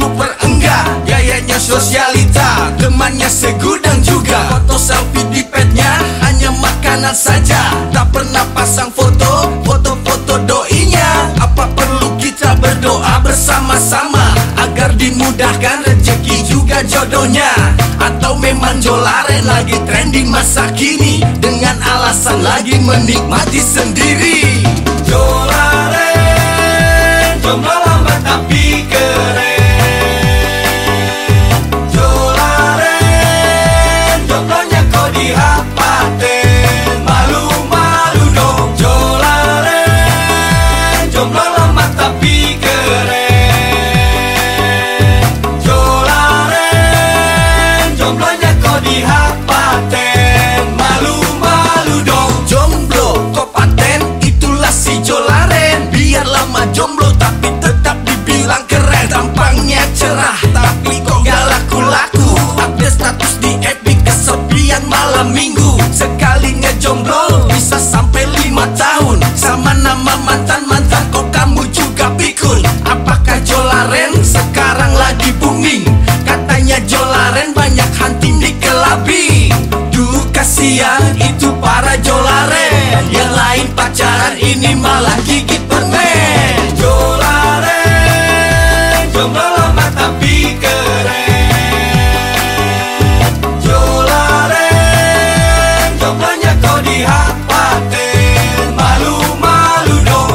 mampu berenggak. Gayanya sosialita, temannya segudang juga. Foto selfie di petnya hanya makanan saja. Tak pernah pasang foto, foto-foto doinya. Apa perlu kita berdoa bersama-sama agar dimudahkan rezeki juga jodohnya? Atau memang Jolaren lagi trending masa kini dengan alasan lagi menikmati sendiri? Jolaren, jomblo lambat tapi keren. Jolaren, jomblonya kok dihapaten. Malu-malu dong. Jolaren, jomblo lambat tapi keren. Jolaren, jomblonya kok dihapaten. Malu-malu dong. Jomblo kok paten, itulah si Jolaren. Biar lama jomblo tapi tetap dibilang keren. Tampangnya cerah tapi kok gak laku-laku. Update status di FB kesepian malam minggu. Sekali ngejomblo bisa sampai 5 tahun. Sama nama mantan-mantan kok kamu juga pikun. Apakah Jolaren sekarang lagi booming? Katanya Jolaren banyak hunting di kelabing. Duh kasihan itu para Jolaren. Yang lain pacaran ini malah gigit permen. Jolaren, jomblo lama tapi keren. Jolaren, jomblonya kok dihapaten. Malu-malu dong.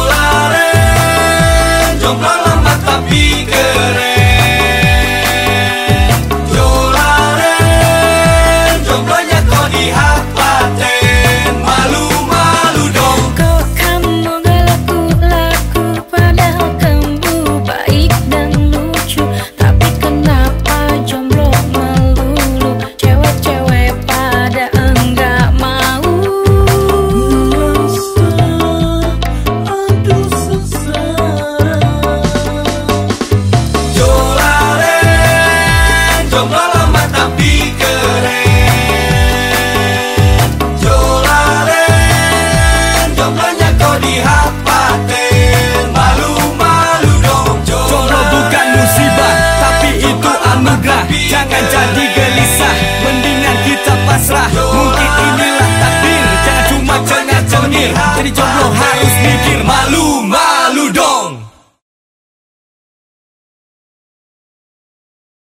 Jolaren, jomblo lama tapi keren. Jolaren, jomblonya kok dihapaten. Malu-malu dong. Kok kamu gak laku-laku, padahal kamu baik dan lucu. Tapi kenapa jomblo melulu? Cewek-cewek pada enggak mau. Jolaren, jomblo lama tapi keren. Jolaren, jomblonya kok dihapaten. Malu-malu dong. Jomblo bukan musibah, tapi itu anugerah. Jangan jadi gelisah, mendingan kita pasrah. Mungkin inilah takdir, jangan cuma cengar-cengir. Jadi jomblo